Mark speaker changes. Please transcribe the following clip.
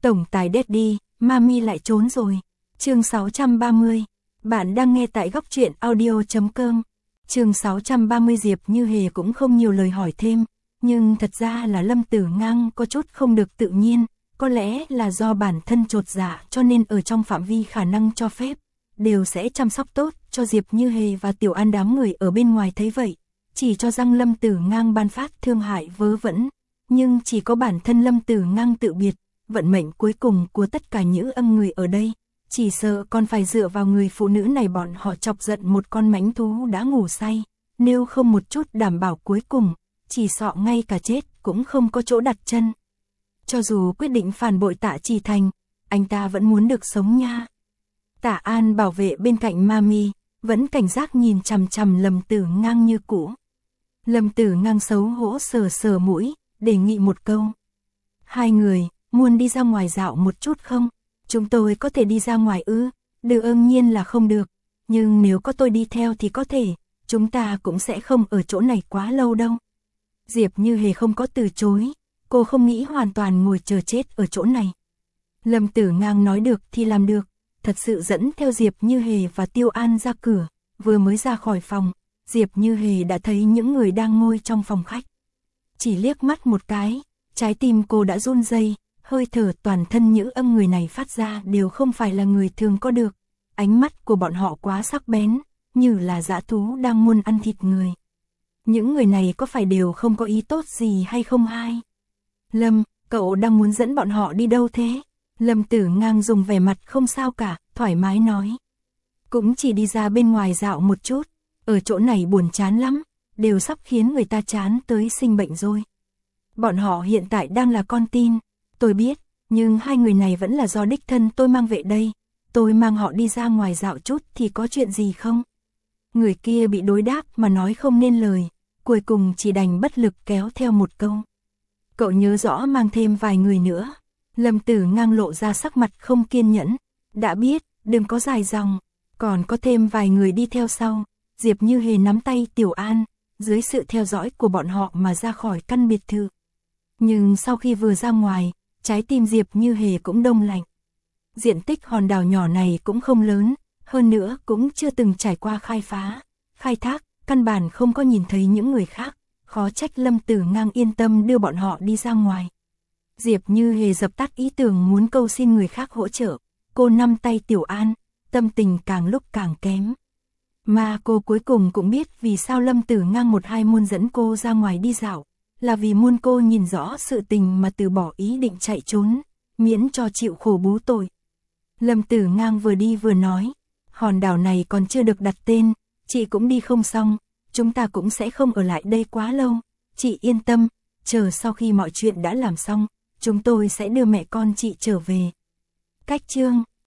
Speaker 1: Tổng tài Daddy, Mami lại trốn rồi. Chương 630. Bạn đang nghe tại góc truyện audio.com. Chương 630. Diệp Như Hề cũng không nhiều lời hỏi thêm, nhưng thật ra là Lâm Tử Ngang có chút không được tự nhiên, có lẽ là do bản thân chột dạ cho nên ở trong phạm vi khả năng cho phép, đều sẽ chăm sóc tốt cho Diệp Như Hề và Tiểu An. Đám người ở bên ngoài thấy vậy, chỉ cho rằng Lâm Tử Ngang ban phát thương hại vớ vẩn, nhưng chỉ có bản thân Lâm Tử Ngang tự biệt, vận mệnh cuối cùng của tất cả những người ở đây, chỉ sợ còn phải dựa vào người phụ nữ này. Bọn họ chọc giận một con mãnh thú đã ngủ say, nếu không một chút đảm bảo cuối cùng, chỉ sợ ngay cả chết cũng không có chỗ đặt chân. Cho dù quyết định phản bội Tạ Chỉ Thành, anh ta vẫn muốn được sống nha. Tạ An bảo vệ bên cạnh Mami, vẫn cảnh giác nhìn chằm chằm Lâm Tử Ngang như cũ. Lâm Tử Ngang xấu hổ sờ sờ mũi, đề nghị một câu. Hai người, muốn đi ra ngoài dạo một chút không? Chúng tôi có thể đi ra ngoài ư? Đương nhiên là không được, nhưng nếu có tôi đi theo thì có thể, chúng ta cũng sẽ không ở chỗ này quá lâu đâu. Diệp Như Hề không có từ chối, cô không nghĩ hoàn toàn ngồi chờ chết ở chỗ này. Lâm Tử Ngang nói được thì làm được, thật sự dẫn theo Diệp Như Hề và Tiêu An ra cửa, vừa mới ra khỏi phòng, Diệp Như Hề đã thấy những người đang ngồi trong phòng khách. Chỉ liếc mắt một cái, trái tim cô đã run rẩy, hơi thở toàn thân những người này phát ra đều không phải là người thường có được, ánh mắt của bọn họ quá sắc bén, như là dã thú đang muốn ăn thịt người. Những người này có phải đều không có ý tốt gì hay không hai? Lâm, cậu đang muốn dẫn bọn họ đi đâu thế? Lâm Tử Ngang dùng vẻ mặt không sao cả, thoải mái nói. Cũng chỉ đi ra bên ngoài dạo một chút, ở chỗ này buồn chán lắm, đều sắp khiến người ta chán tới sinh bệnh rồi. Bọn họ hiện tại đang là con tin, tôi biết, nhưng hai người này vẫn là do đích thân tôi mang về đây, tôi mang họ đi ra ngoài dạo chút thì có chuyện gì không? Người kia bị đối đáp mà nói không nên lời, cuối cùng chỉ đành bất lực kéo theo một câu. Cậu nhớ rõ mang thêm vài người nữa. Lâm Tử Ngang lộ ra sắc mặt không kiên nhẫn. Đã biết, đừng có dài dòng, còn có thêm vài người đi theo sau. Diệp Như Hề nắm tay Tiểu An, dưới sự theo dõi của bọn họ mà ra khỏi căn biệt thự. Nhưng sau khi vừa ra ngoài, trái tim Diệp Như Hề cũng đông lạnh. Diện tích hòn đảo nhỏ này cũng không lớn, hơn nữa cũng chưa từng trải qua khai phá, khai thác, căn bản không có nhìn thấy những người khác, khó trách Lâm Tử Ngang yên tâm đưa bọn họ đi ra ngoài. Diệp Như Hề dập tắt ý tưởng muốn cầu xin người khác hỗ trợ, cô nắm tay Tiểu An, tâm tình càng lúc càng kém. Mà cô cuối cùng cũng biết vì sao Lâm Tử Ngang một hai muốn dẫn cô ra ngoài đi dạo, là vì muốn cô nhìn rõ sự tình mà từ bỏ ý định chạy trốn, miễn cho chịu khổ bú tội. Lâm Tử Ngang vừa đi vừa nói, hòn đảo này còn chưa được đặt tên, chị cũng đi không xong, chúng ta cũng sẽ không ở lại đây quá lâu, chị yên tâm, chờ sau khi mọi chuyện đã làm xong, chúng tôi sẽ đưa mẹ con chị trở về. Cách chương